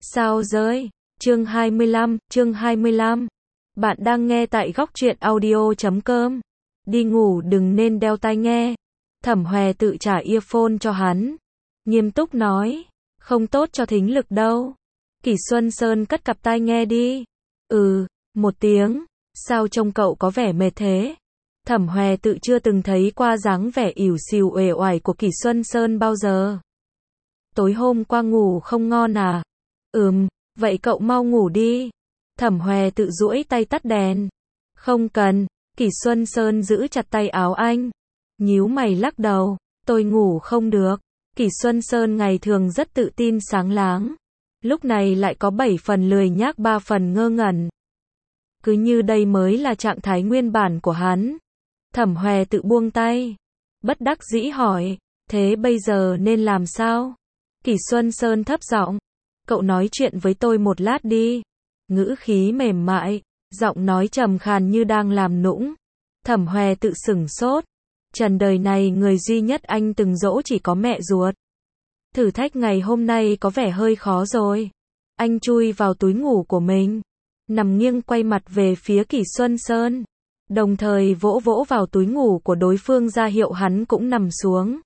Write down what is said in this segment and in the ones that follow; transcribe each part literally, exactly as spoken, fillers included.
Sao rơi? Chương hai mươi lăm, chương hai mươi lăm. Bạn đang nghe tại góc truyện audio chấm com. Đi ngủ đừng nên đeo tai nghe. Thẩm Hòe tự trả earphone cho hắn. Nghiêm túc nói. Không tốt cho thính lực đâu. Kỷ Xuân Sơn cất cặp tai nghe đi. Ừ, một tiếng. Sao trông cậu có vẻ mệt thế? Thẩm Hòe tự chưa từng thấy qua dáng vẻ ỉu xìu uể oải của Kỷ Xuân Sơn bao giờ. Tối hôm qua ngủ không ngon à? Ừm, vậy cậu mau ngủ đi. Thẩm Hòe tự duỗi tay tắt đèn. Không cần. Kỷ Xuân Sơn giữ chặt tay áo anh. Nhíu mày lắc đầu. Tôi ngủ không được. Kỷ Xuân Sơn ngày thường rất tự tin sáng láng. Lúc này lại có bảy phần lười nhác ba phần ngơ ngẩn. Cứ như đây mới là trạng thái nguyên bản của hắn. Thẩm Hòe tự buông tay. Bất đắc dĩ hỏi. Thế bây giờ nên làm sao? Kỷ Xuân Sơn thấp giọng. Cậu nói chuyện với tôi một lát đi. Ngữ khí mềm mại, giọng nói trầm khàn như đang làm nũng. Thẩm Hòe tự sửng sốt. Trần đời này người duy nhất anh từng dỗ chỉ có mẹ ruột. Thử thách ngày hôm nay có vẻ hơi khó rồi. Anh chui vào túi ngủ của mình, nằm nghiêng quay mặt về phía Kỷ Xuân Sơn, đồng thời vỗ vỗ vào túi ngủ của đối phương ra hiệu hắn cũng nằm xuống.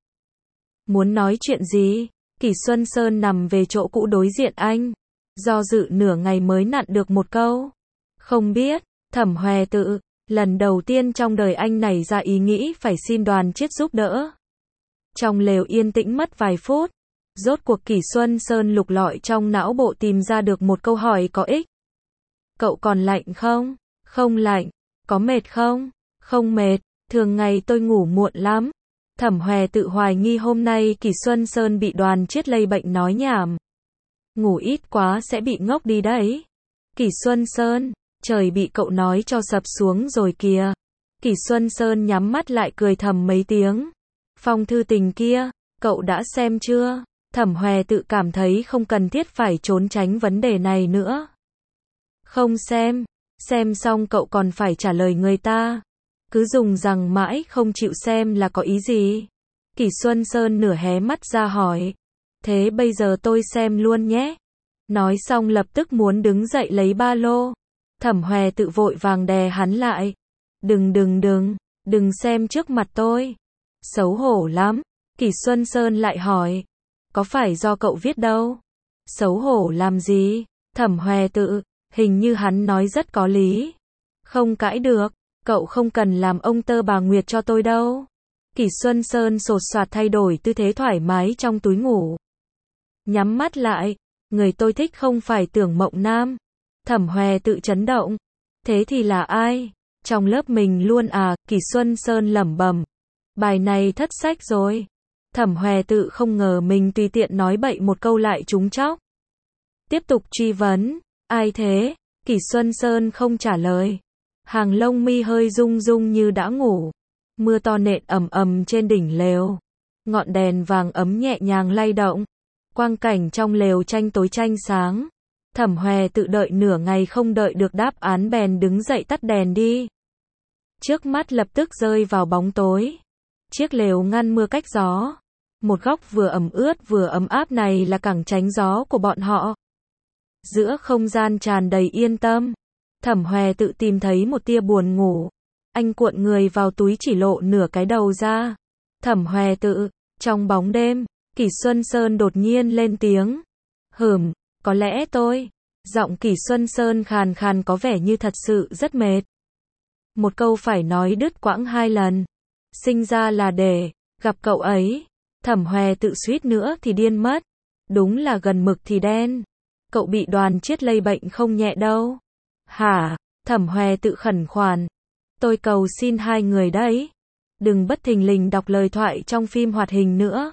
Muốn nói chuyện gì? Kỷ Xuân Sơn nằm về chỗ cũ đối diện anh, do dự nửa ngày mới nặn được một câu. Không biết. Thẩm Hòe tự, lần đầu tiên trong đời anh nảy ra ý nghĩ phải xin Đoàn Chiết giúp đỡ. Trong lều yên tĩnh mất vài phút, rốt cuộc Kỷ Xuân Sơn lục lọi trong não bộ tìm ra được một câu hỏi có ích. Cậu còn lạnh không? Không lạnh. Có mệt không? Không mệt, thường ngày tôi ngủ muộn lắm. Thẩm Hòe tự hoài nghi hôm nay Kỷ Xuân Sơn bị Đoàn Chiết lây bệnh nói nhảm. Ngủ ít quá sẽ bị ngốc đi đấy. Kỷ Xuân Sơn, trời bị cậu nói cho sập xuống rồi kìa. Kỷ Xuân Sơn nhắm mắt lại cười thầm mấy tiếng. Phong thư tình kia, cậu đã xem chưa? Thẩm Hòe tự cảm thấy không cần thiết phải trốn tránh vấn đề này nữa. Không xem, xem xong cậu còn phải trả lời người ta. Cứ dùng rằng mãi không chịu xem là có ý gì? Kỷ Xuân Sơn nửa hé mắt ra hỏi. Thế bây giờ tôi xem luôn nhé. Nói xong lập tức muốn đứng dậy lấy ba lô. Thẩm Hòe tự vội vàng đè hắn lại. Đừng đừng đừng, đừng xem trước mặt tôi. Xấu hổ lắm. Kỷ Xuân Sơn lại hỏi. Có phải do cậu viết đâu? Xấu hổ làm gì? Thẩm Hòe tự, hình như hắn nói rất có lý. Không cãi được. Cậu không cần làm ông tơ bà Nguyệt cho tôi đâu. Kỷ Xuân Sơn sột soạt thay đổi tư thế thoải mái trong túi ngủ. Nhắm mắt lại. Người tôi thích không phải Tưởng Mộng Nam. Thẩm Hòe tự chấn động. Thế thì là ai? Trong lớp mình luôn à? Kỷ Xuân Sơn lẩm bẩm. Bài này thất sách rồi. Thẩm Hòe tự không ngờ mình tùy tiện nói bậy một câu lại trúng chóc. Tiếp tục truy vấn. Ai thế? Kỷ Xuân Sơn không trả lời. Hàng lông mi hơi rung rung như đã ngủ. Mưa to nện ầm ầm trên đỉnh lều. Ngọn đèn vàng ấm nhẹ nhàng lay động. Quang cảnh trong lều tranh tối tranh sáng. Thẩm Hòe tự đợi nửa ngày không đợi được đáp án bèn đứng dậy tắt đèn đi. Trước mắt lập tức rơi vào bóng tối. Chiếc lều ngăn mưa cách gió. Một góc vừa ẩm ướt vừa ấm áp này là cẳng tránh gió của bọn họ. Giữa không gian tràn đầy yên tâm. Thẩm Hòe tự tìm thấy một tia buồn ngủ. Anh cuộn người vào túi chỉ lộ nửa cái đầu ra. Thẩm Hòe tự, trong bóng đêm, Kỷ Xuân Sơn đột nhiên lên tiếng. Hừm, có lẽ tôi. Giọng Kỷ Xuân Sơn khàn khàn có vẻ như thật sự rất mệt. Một câu phải nói đứt quãng hai lần. Sinh ra là để gặp cậu ấy. Thẩm Hòe tự suýt nữa thì điên mất. Đúng là gần mực thì đen. Cậu bị Đoàn Chiết lây bệnh không nhẹ đâu. Hả? Thẩm Hòe tự khẩn khoản. Tôi cầu xin hai người đấy. Đừng bất thình lình đọc lời thoại trong phim hoạt hình nữa.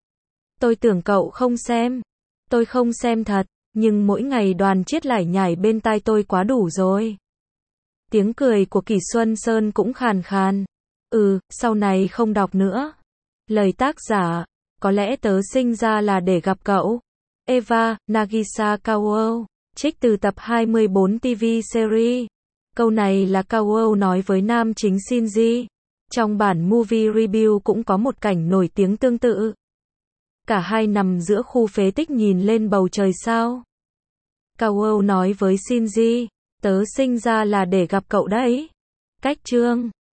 Tôi tưởng cậu không xem. Tôi không xem thật, nhưng mỗi ngày Đoàn Chiết lải nhải bên tai tôi quá đủ rồi. Tiếng cười của Kỷ Xuân Sơn cũng khàn khàn. Ừ, sau này không đọc nữa. Lời tác giả, có lẽ tớ sinh ra là để gặp cậu. Eva, Nagisa Kaoru, trích từ tập hai mươi bốn ti vi series. Câu này là Kaoru nói với nam chính Shinji. Trong bản movie review cũng có một cảnh nổi tiếng tương tự. Cả hai nằm giữa khu phế tích nhìn lên bầu trời sao. Kaworu nói với Shinji, tớ sinh ra là để gặp cậu đấy. Cách chương